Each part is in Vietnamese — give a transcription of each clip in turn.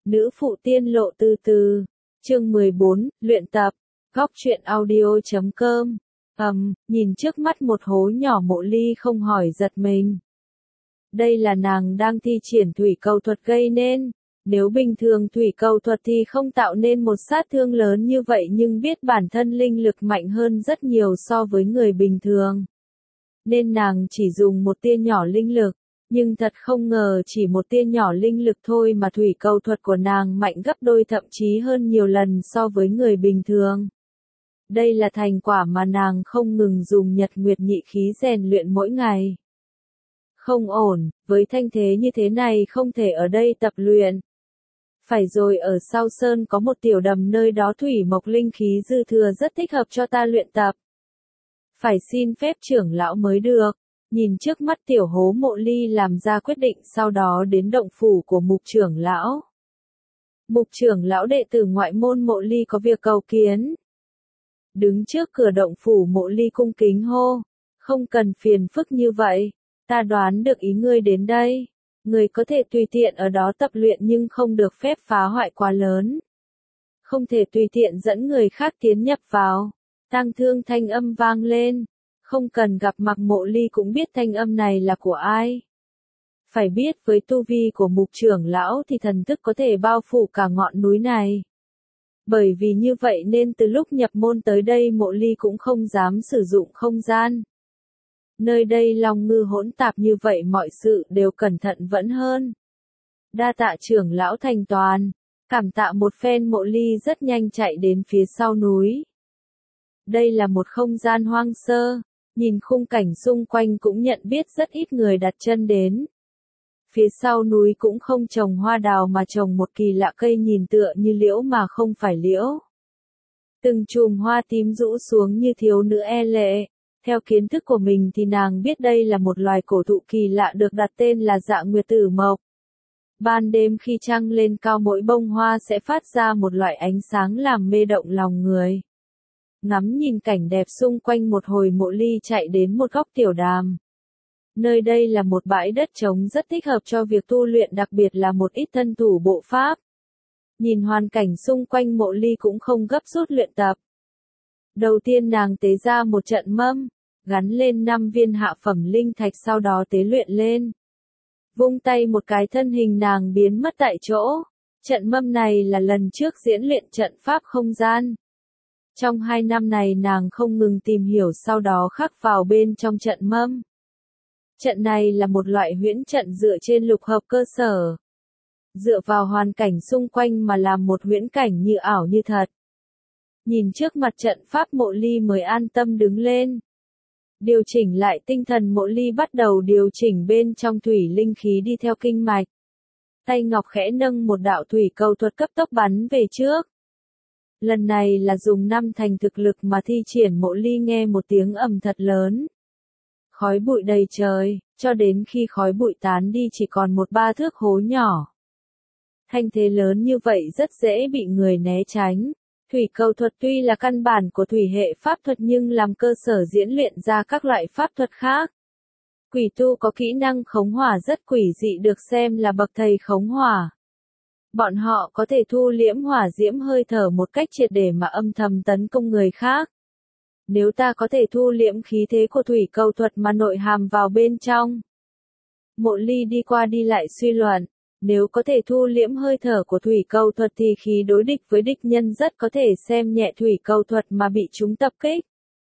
Nữ phụ tiên lộ từ từ. Chương 14, luyện tập. Góc truyện audio.com. Nhìn trước mắt một hố nhỏ Mộ Ly không hỏi giật mình. Đây là nàng đang thi triển thủy cầu thuật gây nên. Nếu bình thường thủy cầu thuật thì không tạo nên một sát thương lớn như vậy, nhưng biết bản thân linh lực mạnh hơn rất nhiều so với người bình thường. Nên nàng chỉ dùng một tia nhỏ linh lực. Nhưng thật không ngờ chỉ một tia nhỏ linh lực thôi mà thủy cầu thuật của nàng mạnh gấp đôi, thậm chí hơn nhiều lần so với người bình thường. Đây là thành quả mà nàng không ngừng dùng nhật nguyệt nhị khí rèn luyện mỗi ngày. Không ổn, với thanh thế như thế này không thể ở đây tập luyện. Phải rồi, ở sau sơn có một tiểu đầm, nơi đó thủy mộc linh khí dư thừa, rất thích hợp cho ta luyện tập. Phải xin phép trưởng lão mới được. Nhìn trước mắt tiểu hố, Mộ Ly làm ra quyết định, sau đó đến động phủ của mục trưởng lão. Mục trưởng lão đệ tử ngoại môn Mộ Ly có việc cầu kiến. Đứng trước cửa động phủ, Mộ Ly cung kính hô. Không cần phiền phức như vậy, ta đoán được ý ngươi đến đây. Ngươi có thể tùy tiện ở đó tập luyện nhưng không được phép phá hoại quá lớn. Không thể tùy tiện dẫn người khác tiến nhập vào. Tang Thương thanh âm vang lên. Không cần gặp mặt, Mộ Ly cũng biết thanh âm này là của ai. Phải biết với tu vi của mục trưởng lão thì thần thức có thể bao phủ cả ngọn núi này. Bởi vì như vậy nên từ lúc nhập môn tới đây Mộ Ly cũng không dám sử dụng không gian. Nơi đây long ngư hỗn tạp như vậy, mọi sự đều cẩn thận vẫn hơn. Đa tạ trưởng lão thành toàn. Cảm tạ một phen, Mộ Ly rất nhanh chạy đến phía sau núi. Đây là một không gian hoang sơ. Nhìn khung cảnh xung quanh cũng nhận biết rất ít người đặt chân đến. Phía sau núi cũng không trồng hoa đào mà trồng một kỳ lạ cây nhìn tựa như liễu mà không phải liễu. Từng chùm hoa tím rũ xuống như thiếu nữ e lệ. Theo kiến thức của mình thì nàng biết đây là một loài cổ thụ kỳ lạ được đặt tên là Dạ Nguyệt Tử Mộc. Ban đêm khi trăng lên cao, mỗi bông hoa sẽ phát ra một loại ánh sáng làm mê động lòng người. Ngắm nhìn cảnh đẹp xung quanh một hồi, Mộ Ly chạy đến một góc tiểu đàm. Nơi đây là một bãi đất trống rất thích hợp cho việc tu luyện, đặc biệt là một ít thân thủ bộ pháp. Nhìn hoàn cảnh xung quanh, Mộ Ly cũng không gấp rút luyện tập. Đầu tiên nàng tế ra một trận mâm, gắn lên 5 viên hạ phẩm linh thạch, sau đó tế luyện lên. Vung tay một cái, thân hình nàng biến mất tại chỗ. Trận mâm này là lần trước diễn luyện trận pháp không gian. Trong 2 năm này nàng không ngừng tìm hiểu, sau đó khắc vào bên trong trận mâm. Trận này là một loại huyễn trận dựa trên lục hợp cơ sở. Dựa vào hoàn cảnh xung quanh mà làm một huyễn cảnh như ảo như thật. Nhìn trước mặt trận pháp, Mộ Ly mới an tâm đứng lên. Điều chỉnh lại tinh thần, Mộ Ly bắt đầu điều chỉnh bên trong thủy linh khí đi theo kinh mạch. Tay ngọc khẽ nâng một đạo thủy cầu thuật cấp tốc bắn về trước. Lần này là dùng 5 thành thực lực mà thi triển. Mộ Ly nghe một tiếng ầm thật lớn. Khói bụi đầy trời, cho đến khi khói bụi tán đi chỉ còn 1-3 thước hố nhỏ. Thanh thế lớn như vậy rất dễ bị người né tránh. Thủy cầu thuật tuy là căn bản của thủy hệ pháp thuật nhưng làm cơ sở diễn luyện ra các loại pháp thuật khác. Quỷ tu có kỹ năng khống hỏa rất quỷ dị, được xem là bậc thầy khống hỏa. Bọn họ có thể thu liễm hỏa diễm hơi thở một cách triệt để mà âm thầm tấn công người khác. Nếu ta có thể thu liễm khí thế của thủy cầu thuật mà nội hàm vào bên trong. Mộ Ly đi qua đi lại suy luận, nếu có thể thu liễm hơi thở của thủy cầu thuật thì khi đối địch với địch nhân rất có thể xem nhẹ thủy cầu thuật mà bị chúng tập kích.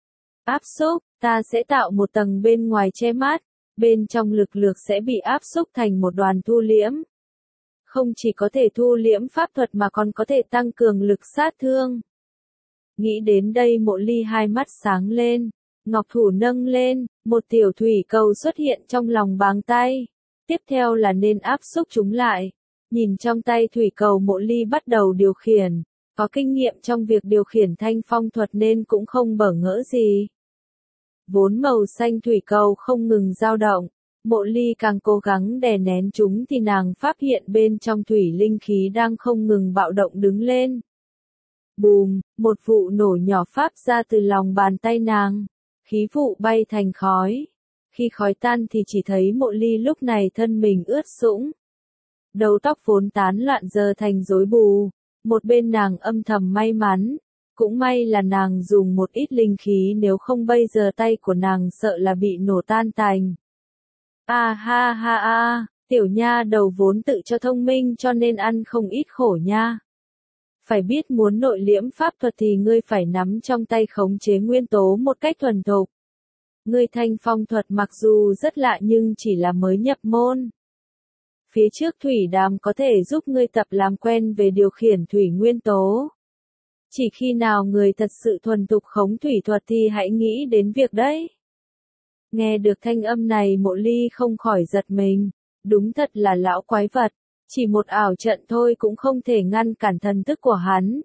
Áp xúc, ta sẽ tạo một tầng bên ngoài che mát, bên trong lực lượng sẽ bị áp xúc thành một đoàn thu liễm. Không chỉ có thể thu liễm pháp thuật mà còn có thể tăng cường lực sát thương. Nghĩ đến đây, Mộ Ly hai mắt sáng lên, ngọc thủ nâng lên, một tiểu thủy cầu xuất hiện trong lòng bàn tay. Tiếp theo là nên áp xúc chúng lại. Nhìn trong tay thủy cầu, Mộ Ly bắt đầu điều khiển. Có kinh nghiệm trong việc điều khiển thanh phong thuật nên cũng không bỡ ngỡ gì. Vốn màu xanh thủy cầu không ngừng dao động. Mộ Ly càng cố gắng đè nén chúng thì nàng phát hiện bên trong thủy linh khí đang không ngừng bạo động đứng lên. Bùm, một vụ nổ nhỏ phát ra từ lòng bàn tay nàng. Khí vụ bay thành khói. Khi khói tan thì chỉ thấy Mộ Ly lúc này thân mình ướt sũng. đầu tóc vốn tán loạn giờ thành rối bù. Một bên nàng âm thầm may mắn, cũng may là nàng dùng một ít linh khí, nếu không bây giờ tay của nàng sợ là bị nổ tan tành. A ha ha a, tiểu nha đầu vốn tự cho thông minh cho nên ăn không ít khổ nha. Phải biết muốn nội liễm pháp thuật thì ngươi phải nắm trong tay khống chế nguyên tố một cách thuần thục. Ngươi thanh phong thuật mặc dù rất lạ nhưng chỉ là mới nhập môn. Phía trước thủy đàm có thể giúp ngươi tập làm quen về điều khiển thủy nguyên tố. Chỉ khi nào người thật sự thuần thục khống thủy thuật thì hãy nghĩ đến việc đấy. Nghe được thanh âm này Mộ Ly không khỏi giật mình, đúng thật là lão quái vật, chỉ một ảo trận thôi cũng không thể ngăn cản thần thức của hắn.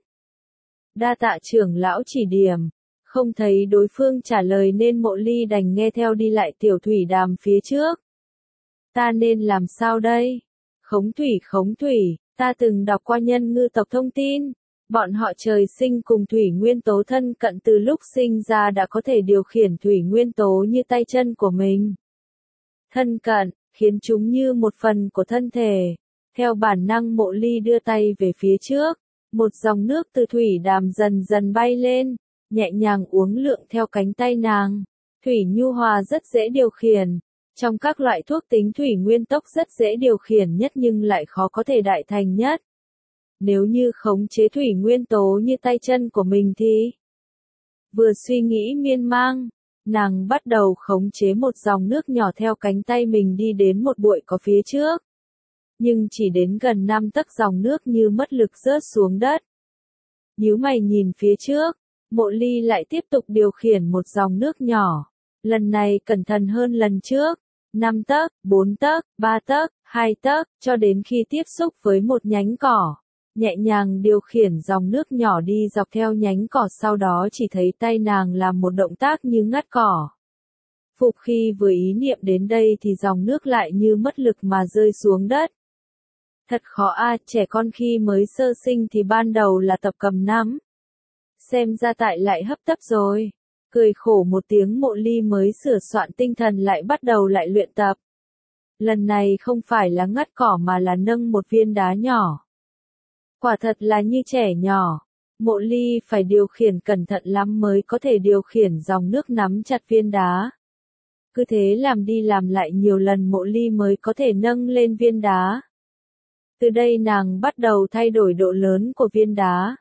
Đa tạ trưởng lão chỉ điểm, không thấy đối phương trả lời nên Mộ Ly đành nghe theo đi lại tiểu thủy đàm phía trước. Ta nên làm sao đây? Khống thủy, ta từng đọc qua nhân ngư tộc thông tin. Bọn họ trời sinh cùng thủy nguyên tố thân cận, từ lúc sinh ra đã có thể điều khiển thủy nguyên tố như tay chân của mình. Thân cận, khiến chúng như một phần của thân thể. Theo bản năng Mộ Ly đưa tay về phía trước, một dòng nước từ thủy đàm dần dần bay lên, nhẹ nhàng uốn lượn theo cánh tay nàng. Thủy nhu hòa rất dễ điều khiển. Trong các loại thuốc tính thủy nguyên tốc rất dễ điều khiển nhất nhưng lại khó có thể đại thành nhất. Nếu như khống chế thủy nguyên tố như tay chân của mình thì... Vừa suy nghĩ miên man, nàng bắt đầu khống chế một dòng nước nhỏ theo cánh tay mình đi đến một bụi có phía trước. Nhưng chỉ đến gần 5 tấc dòng nước như mất lực rớt xuống đất. Nhíu mày nhìn phía trước, Mộ Ly lại tiếp tục điều khiển một dòng nước nhỏ. Lần này cẩn thận hơn lần trước. 5 tấc, 4 tấc, 3 tấc, 2 tấc, cho đến khi tiếp xúc với một nhánh cỏ. Nhẹ nhàng điều khiển dòng nước nhỏ đi dọc theo nhánh cỏ, sau đó chỉ thấy tay nàng làm một động tác như ngắt cỏ. Phục khi vừa ý niệm đến đây thì dòng nước lại như mất lực mà rơi xuống đất. Thật khó a, trẻ con khi mới sơ sinh thì ban đầu là tập cầm nắm. Xem ra tại lại hấp tấp rồi. Cười khổ một tiếng Mộ Ly mới sửa soạn tinh thần lại bắt đầu lại luyện tập. Lần này không phải là ngắt cỏ mà là nâng một viên đá nhỏ. Quả thật là như trẻ nhỏ. Mộ Ly phải điều khiển cẩn thận lắm mới có thể điều khiển dòng nước nắm chặt viên đá. Cứ thế làm đi làm lại nhiều lần Mộ Ly mới có thể nâng lên viên đá. Từ đây nàng bắt đầu thay đổi độ lớn của viên đá.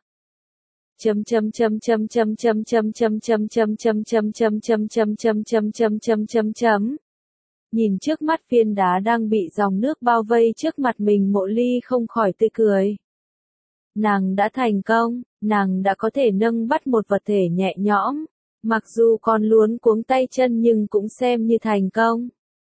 Nhìn trước mắt viên đá đang bị dòng nước bao vây trước mặt mình Mộ Ly không khỏi tươi cười. Nàng đã thành công, nàng đã có thể nâng bắt một vật thể nhẹ nhõm, mặc dù còn luống cuống tay chân nhưng cũng xem như thành công.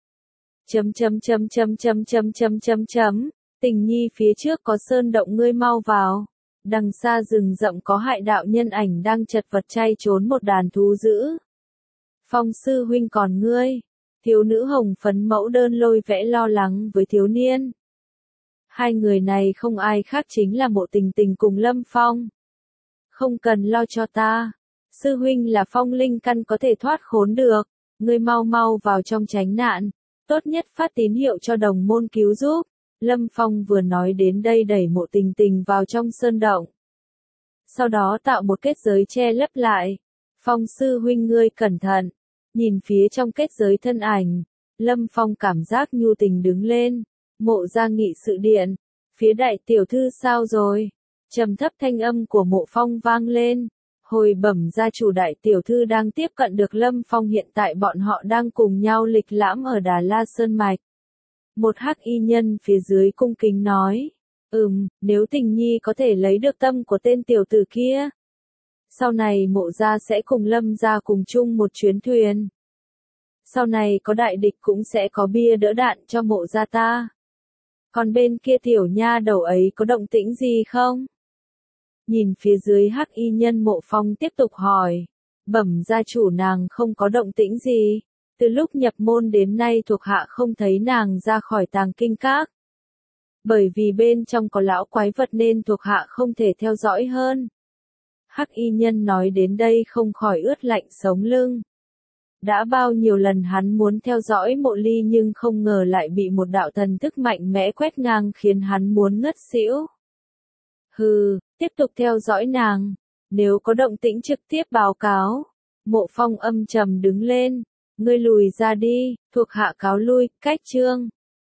Tình nhi phía trước có sơn động ngươi mau vào. Đằng xa rừng rậm có hại đạo nhân ảnh đang chật vật chay trốn một đàn thú dữ. Phong sư huynh còn ngươi. Thiếu nữ hồng phấn mẫu đơn lôi vẽ lo lắng với thiếu niên. Hai người này không ai khác chính là Mộ Tình Tình cùng Lâm Phong. Không cần lo cho ta. Sư huynh là phong linh căn có thể thoát khốn được. Ngươi mau mau vào trong tránh nạn. Tốt nhất phát tín hiệu cho đồng môn cứu giúp. Lâm Phong vừa nói đến đây đẩy Mộ Tình Tình vào trong sơn động. Sau đó tạo một kết giới che lấp lại. Phong sư huynh ngươi cẩn thận. Nhìn phía trong kết giới thân ảnh. Lâm Phong cảm giác nhu tình đứng lên. Mộ gia nghị sự điện. Phía đại tiểu thư sao rồi? Trầm thấp thanh âm của Mộ Phong vang lên. Hồi bẩm gia chủ, đại tiểu thư đang tiếp cận được Lâm Phong, hiện tại bọn họ đang cùng nhau lịch lãm ở Đà La Sơn Mạch. Một hắc y nhân phía dưới cung kính nói. Nếu Tình nhi có thể lấy được tâm của tên tiểu tử kia. Sau này Mộ gia sẽ cùng Lâm gia cùng chung một chuyến thuyền. Sau này có đại địch cũng sẽ có bia đỡ đạn cho Mộ gia ta. Còn bên kia tiểu nha đầu ấy có động tĩnh gì không? Nhìn phía dưới hắc y nhân Mộ Phong tiếp tục hỏi. Bẩm gia chủ, nàng không có động tĩnh gì. Từ lúc nhập môn đến nay thuộc hạ không thấy nàng ra khỏi tàng kinh các. Bởi vì bên trong có lão quái vật nên thuộc hạ không thể theo dõi hơn. Hắc y nhân nói đến đây không khỏi ướt lạnh sống lưng. Đã bao nhiêu lần hắn muốn theo dõi Mộ Ly nhưng không ngờ lại bị một đạo thần thức mạnh mẽ quét ngang khiến hắn muốn ngất xỉu. Hừ, tiếp tục theo dõi nàng. Nếu có động tĩnh trực tiếp báo cáo. Mộ Phong âm trầm đứng lên. Ngươi lùi ra đi, thuộc hạ cáo lui, cách chương.